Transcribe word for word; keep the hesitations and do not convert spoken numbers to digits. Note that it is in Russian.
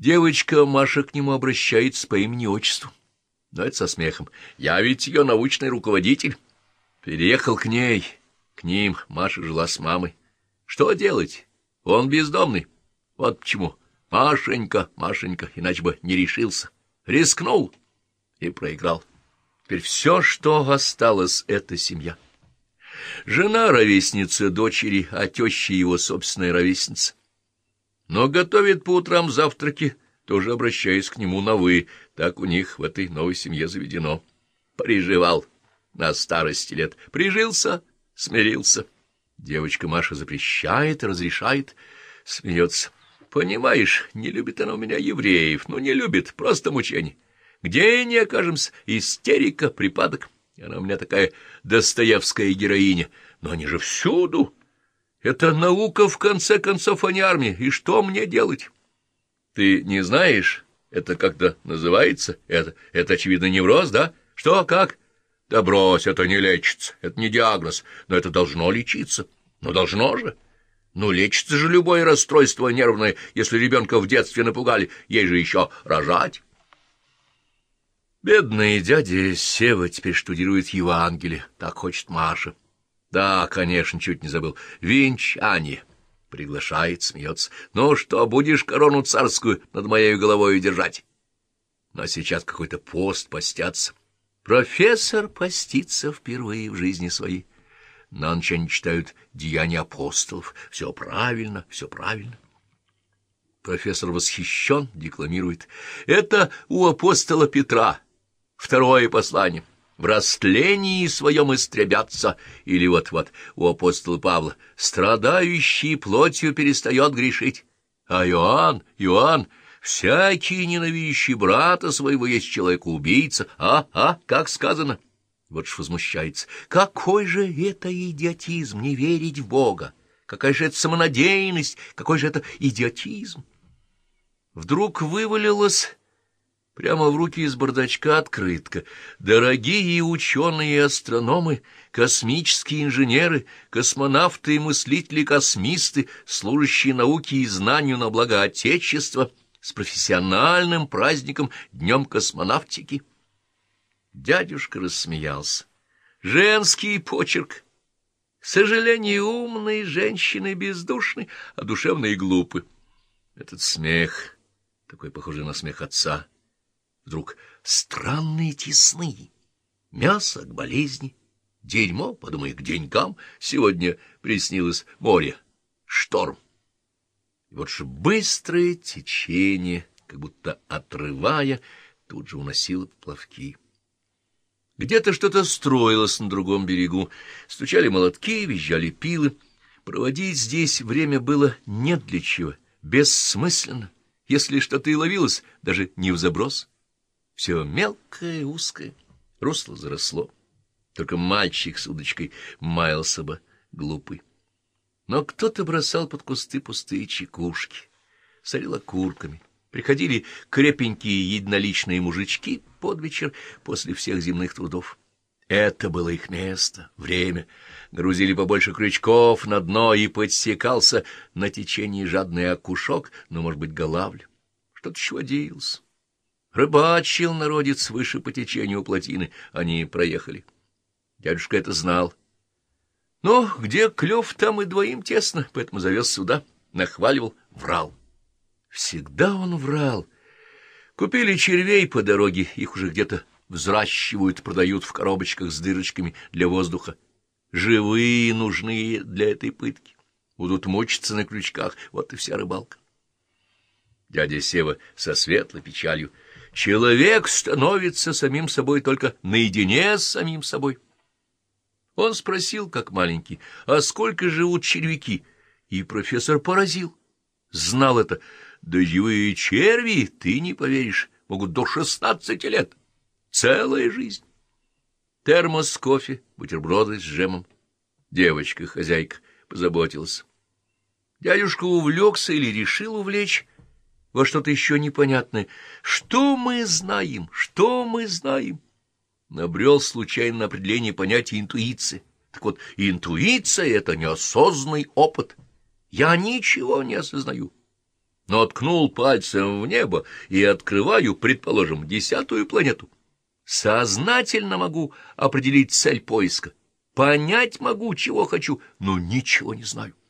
Девочка Маша к нему обращается по имени-отчеству. Но это со смехом. Я ведь ее научный руководитель. Переехал к ней, к ним. Маша жила с мамой. Что делать? Он бездомный. Вот почему. Машенька, Машенька, иначе бы не решился. Рискнул и проиграл. Теперь все, что осталось, — это семья. Жена — ровесница дочери, а теща — его собственная ровесница. Но готовит по утрам завтраки, тоже обращаясь к нему на «вы». Так у них в этой новой семье заведено. Приживал на старости лет. Прижился, смирился. Девочка Маша запрещает, разрешает, смеется. Понимаешь, не любит она у меня евреев. Ну, не любит, просто мучение. Где не окажемся, истерика, припадок. Она у меня такая достоевская героиня. Но они же всюду. Это наука, в конце концов, а не армия. И что мне делать? Ты не знаешь, это как-то называется? Это, это, очевидно, невроз, да? Что, как? Да брось, это не лечится, это не диагноз, но это должно лечиться. Ну, должно же. Ну, лечится же любое расстройство нервное, если ребенка в детстве напугали, ей же еще рожать. Бедный дядя Сева теперь штудирует Евангелие, так хочет Маша. Да, конечно, чуть не забыл. Венчание. Приглашает, смеется. Ну что, будешь корону царскую над моей головой держать? Но сейчас какой-то пост, постятся. Профессор постится впервые в жизни своей. На ночь они читают «Деяния апостолов». Все правильно, все правильно. Профессор восхищен, декламирует. Это у апостола Петра. Второе послание. В растлении своем истребятся. Или вот-вот у апостола Павла. Страдающий плотью перестает грешить. А Иоанн, Иоанн, всякий ненавидящий брата своего есть человека-убийца. А, а, как сказано? Вот ж возмущается. Какой же это идиотизм не верить в Бога? Какая же это самонадеянность? Какой же это идиотизм? Вдруг вывалилось прямо в руки из бардачка открытка. Дорогие ученые и астрономы, космические инженеры, космонавты и мыслители-космисты, служащие науке и знанию на благо Отечества, с профессиональным праздником Днем космонавтики. Дядюшка рассмеялся. Женский почерк. К сожалению, умные женщины бездушны, а душевные глупы. Этот смех, такой похожий на смех отца, вдруг странные тесны. Мясо к болезни, дерьмо, подумай, к деньгам. Сегодня приснилось море, шторм. И вот же быстрое течение, как будто отрывая, тут же уносило поплавки. Где-то что-то строилось на другом берегу. Стучали молотки, визжали пилы. Проводить здесь время было не для чего, бессмысленно. Если что-то и ловилось, даже не в заброс. Все мелкое, узкое, русло заросло. Только мальчик с удочкой маялся бы, глупый. Но кто-то бросал под кусты пустые чекушки, солил окурками. Приходили крепенькие единоличные мужички под вечер после всех земных трудов. Это было их место, время. Грузили побольше крючков на дно, и подсекался на течении жадный окушок, ну, может быть, голавль. Что-то еще водился. Рыбачил народец выше по течению плотины. Они проехали. Дядюшка это знал. Но где клев, там и двоим тесно, поэтому завез сюда, нахваливал, врал. Всегда он врал. Купили червей по дороге, их уже где-то взращивают, продают в коробочках с дырочками для воздуха. Живые нужны для этой пытки. Будут мучиться на крючках, вот и вся рыбалка. Дядя Сева со светлой печалью. Человек становится самим собой только наедине с самим собой. Он спросил, как маленький, а сколько живут червяки? И профессор поразил. Знал это. Дождевые черви, ты не поверишь, могут до шестнадцати лет. Целая жизнь. Термос с кофе, бутерброды с джемом. Девочка, хозяйка, позаботилась. Дядюшка увлекся или решил увлечь во что-то еще непонятное. Что мы знаем? Что мы знаем? Набрел случайно на определение понятия интуиции. Так вот, интуиция — это неосознанный опыт. Я ничего не осознаю. но ткнул пальцем в небо и открываю, предположим, десятую планету. Сознательно могу определить цель поиска, понять могу, чего хочу, но ничего не знаю.